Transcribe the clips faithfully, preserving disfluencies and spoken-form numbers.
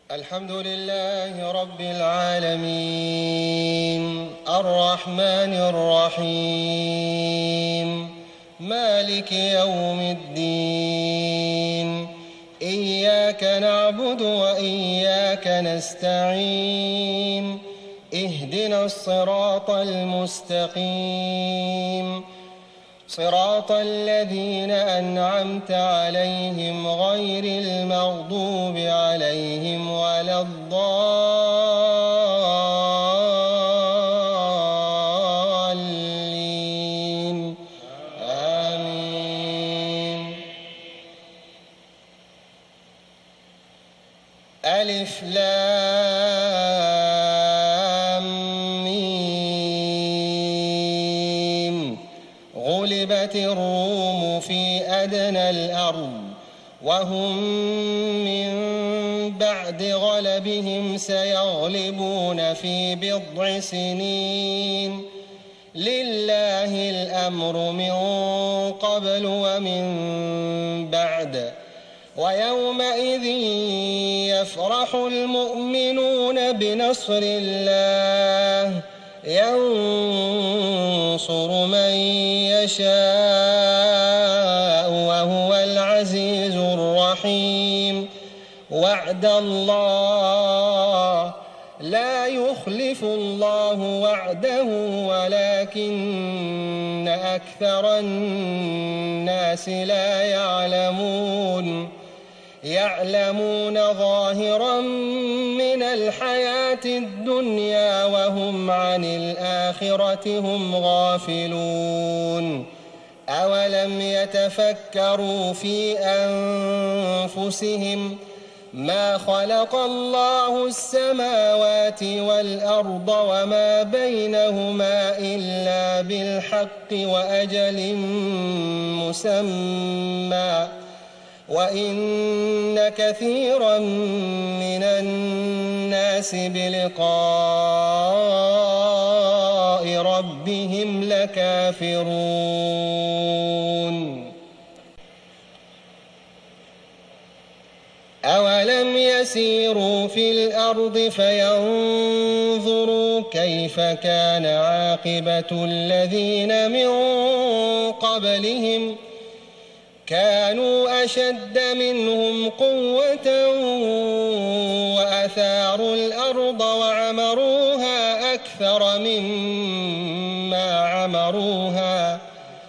الحمد لله رب العالمين الرحمن الرحيم مالك يوم الدين إياك نعبد وإياك نستعين اهدنا الصراط المستقيم صراط الذين أنعمت عليهم غير المغضوب عليهم ولا الضالين آمين. ألف لام ميم غلبت الروم في أدنى الأرض وهم من بعد غلبهم سيغلبون في بضع سنين لله الأمر من قبل ومن بعد ويومئذ يفرح المؤمنون بنصر الله ينصر من يشاء وهو العزيز الرحيم وعد الله لا يخلف الله وعده ولكن أكثر الناس لا يعلمون يعلمون ظاهرا من الحياة الدنيا وهم عن الآخرة هم غافلون أولم يتفكروا في أنفسهم ما خلق الله السماوات والأرض وما بينهما إلا بالحق وأجل مسمى وإن كثيرا من الناس بلقاء ربهم لكافرون أولم يسيروا في الأرض فينظروا كيف كان عاقبة الذين من قبلهم كانوا أشد منهم قوة وأثاروا الأرض وعمروها أكثر مما عمروها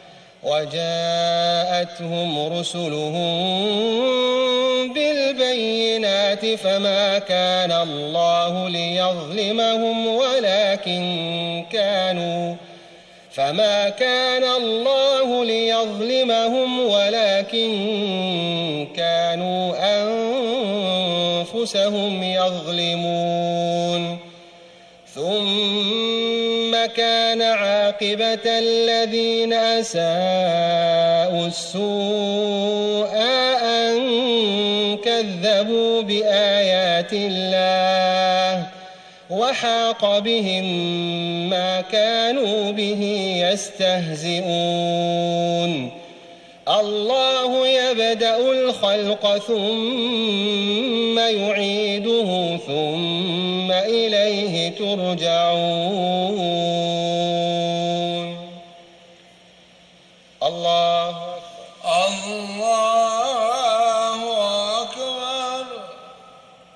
وجاءتهم رسلهم بالبينات فما كان الله ليظلمهم ولكن كانوا فما كان الله ليظلمهم ولكن كانوا أنفسهم يظلمون ثم كان عاقبة الذين أساءوا السوء أن كذبوا بآيات الله وحاق بهم ما كانوا به يستهزئون الله يبدأ الخلق ثم يعيده ثم إليه ترجعون